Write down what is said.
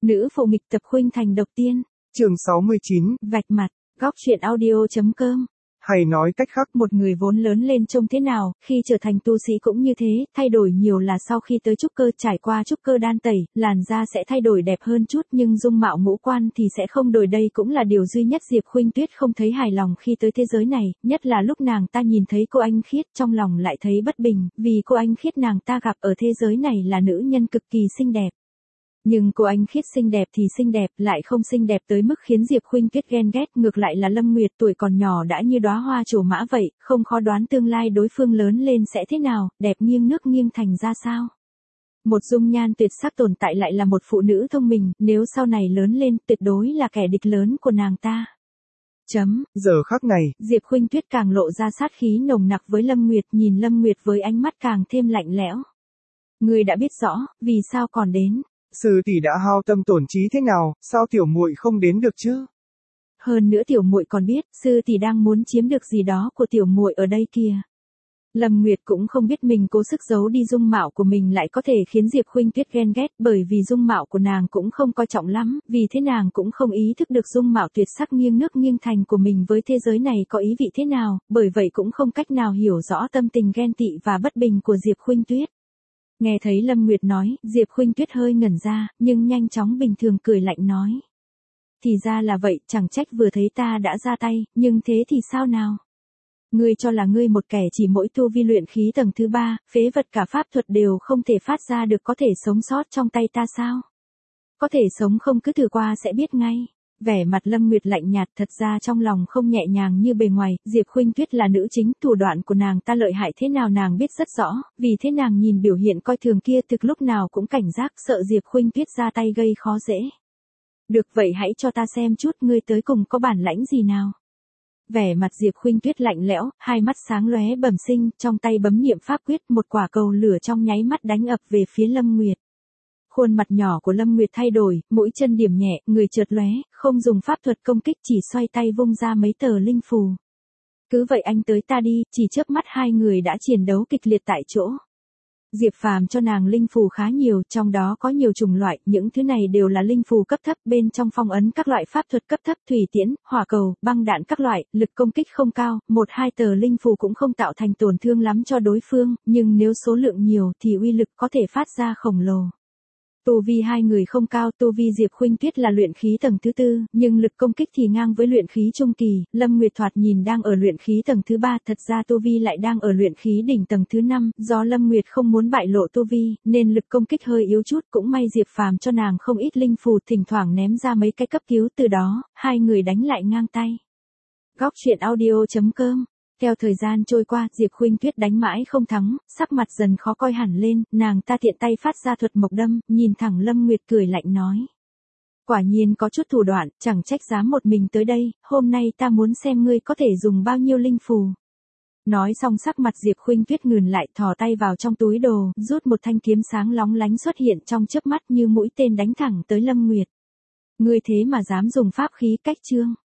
Nữ phụ nghịch tập khuynh thành độc tiên. Chương 69. Vạch mặt. Góc truyện audio.com. Hay nói cách khác, Một người vốn lớn lên trông thế nào, khi trở thành tu sĩ cũng như thế, thay đổi nhiều là sau khi tới trúc cơ, trải qua trúc cơ đan tẩy, làn da sẽ thay đổi đẹp hơn chút, nhưng dung mạo ngũ quan thì sẽ không đổi. Đây cũng là điều duy nhất Diệp Khuynh Tuyết không thấy hài lòng khi tới thế giới này, nhất là lúc nàng ta nhìn thấy cô Anh Khiết, trong lòng lại thấy bất bình, vì cô Anh Khiết nàng ta gặp ở thế giới này là nữ nhân cực kỳ xinh đẹp. Nhưng cô Anh Khiết xinh đẹp thì xinh đẹp, lại không xinh đẹp tới mức khiến Diệp Khuynh Tuyết ghen ghét, ngược lại là Lâm Nguyệt tuổi còn nhỏ đã như đóa hoa trổ mã vậy, không khó đoán tương lai đối phương lớn lên sẽ thế nào, đẹp nghiêng nước nghiêng thành ra sao. Một dung nhan tuyệt sắc tồn tại lại là một phụ nữ thông minh, nếu sau này lớn lên, tuyệt đối là kẻ địch lớn của nàng ta. Giờ khắc này, Diệp Khuynh Tuyết càng lộ ra sát khí nồng nặc với Lâm Nguyệt, nhìn Lâm Nguyệt với ánh mắt càng thêm lạnh lẽo. Ngươi đã biết rõ, vì sao còn đến? sư tỷ đã hao tâm tổn trí thế nào, sao tiểu muội không đến được chứ? Hơn nữa tiểu muội còn biết, sư tỷ đang muốn chiếm được gì đó của tiểu muội ở đây kìa. Lâm Nguyệt cũng không biết mình cố sức giấu đi dung mạo của mình lại có thể khiến Diệp Khuynh Tuyết ghen ghét, bởi vì dung mạo của nàng cũng không coi trọng lắm, vì thế nàng cũng không ý thức được dung mạo tuyệt sắc nghiêng nước nghiêng thành của mình với thế giới này có ý vị thế nào, bởi vậy cũng không cách nào hiểu rõ tâm tình ghen tị và bất bình của Diệp Khuynh Tuyết. Nghe thấy Lâm Nguyệt nói, Diệp Khuynh Tuyết hơi ngẩn ra, nhưng nhanh chóng bình thường cười lạnh nói. Thì ra là vậy, chẳng trách vừa thấy ta đã ra tay, nhưng thế thì sao nào? Ngươi cho là ngươi một kẻ chỉ mỗi tu vi luyện khí tầng thứ 3, phế vật cả pháp thuật đều không thể phát ra được, có thể sống sót trong tay ta sao? Có thể sống không, cứ thử qua sẽ biết ngay. Vẻ mặt Lâm Nguyệt lạnh nhạt, thật ra trong lòng không nhẹ nhàng như bề ngoài. Diệp Khuynh Tuyết là nữ chính, thủ đoạn của nàng ta lợi hại thế nào nàng biết rất rõ, vì thế nàng nhìn biểu hiện coi thường kia thực lúc nào cũng cảnh giác, sợ Diệp Khuynh Tuyết ra tay gây khó dễ. Được vậy hãy cho ta xem chút ngươi tới cùng có bản lãnh gì nào. Vẻ mặt Diệp Khuynh Tuyết lạnh lẽo, hai mắt sáng lóe bẩm sinh, trong tay bấm niệm pháp quyết, một quả cầu lửa trong nháy mắt đánh ập về phía Lâm Nguyệt. Khuôn mặt nhỏ của Lâm Nguyệt thay đổi, mũi chân điểm nhẹ, người chợt lóe, không dùng pháp thuật công kích, chỉ xoay tay vung ra mấy tờ linh phù. Cứ vậy anh tới ta đi, chỉ chớp mắt hai người đã chiến đấu kịch liệt tại chỗ. Diệp Phàm cho nàng linh phù khá nhiều, trong đó có nhiều chủng loại, những thứ này đều là linh phù cấp thấp, bên trong phong ấn các loại pháp thuật cấp thấp, thủy tiễn, hỏa cầu, băng đạn các loại, lực công kích không cao, một hai tờ linh phù cũng không tạo thành tổn thương lắm cho đối phương, nhưng nếu số lượng nhiều thì uy lực có thể phát ra khổng lồ. Tu vi hai người không cao, tu vi Diệp Khuynh Tuyết là luyện khí tầng thứ 4, nhưng lực công kích thì ngang với luyện khí trung kỳ, Lâm Nguyệt thoạt nhìn đang ở luyện khí tầng thứ 3, thật ra tu vi lại đang ở luyện khí đỉnh tầng thứ 5, do Lâm Nguyệt không muốn bại lộ tu vi, nên lực công kích hơi yếu chút, cũng may Diệp Phàm cho nàng không ít linh phù, thỉnh thoảng ném ra mấy cái cấp cứu, từ đó, hai người đánh lại ngang tay. Góc truyện audio.com. Theo thời gian trôi qua, Diệp Khuynh Tuyết đánh mãi không thắng, sắc mặt dần khó coi hẳn lên, nàng ta tiện tay phát ra thuật mộc đâm, nhìn thẳng Lâm Nguyệt cười lạnh nói. Quả nhiên có chút thủ đoạn, chẳng trách dám một mình tới đây, hôm nay ta muốn xem ngươi có thể dùng bao nhiêu linh phù. Nói xong sắc mặt Diệp Khuynh Tuyết ngừng lại, thò tay vào trong túi đồ, rút một thanh kiếm sáng lóng lánh xuất hiện trong chớp mắt như mũi tên đánh thẳng tới Lâm Nguyệt. Ngươi thế mà dám dùng pháp khí cách trương.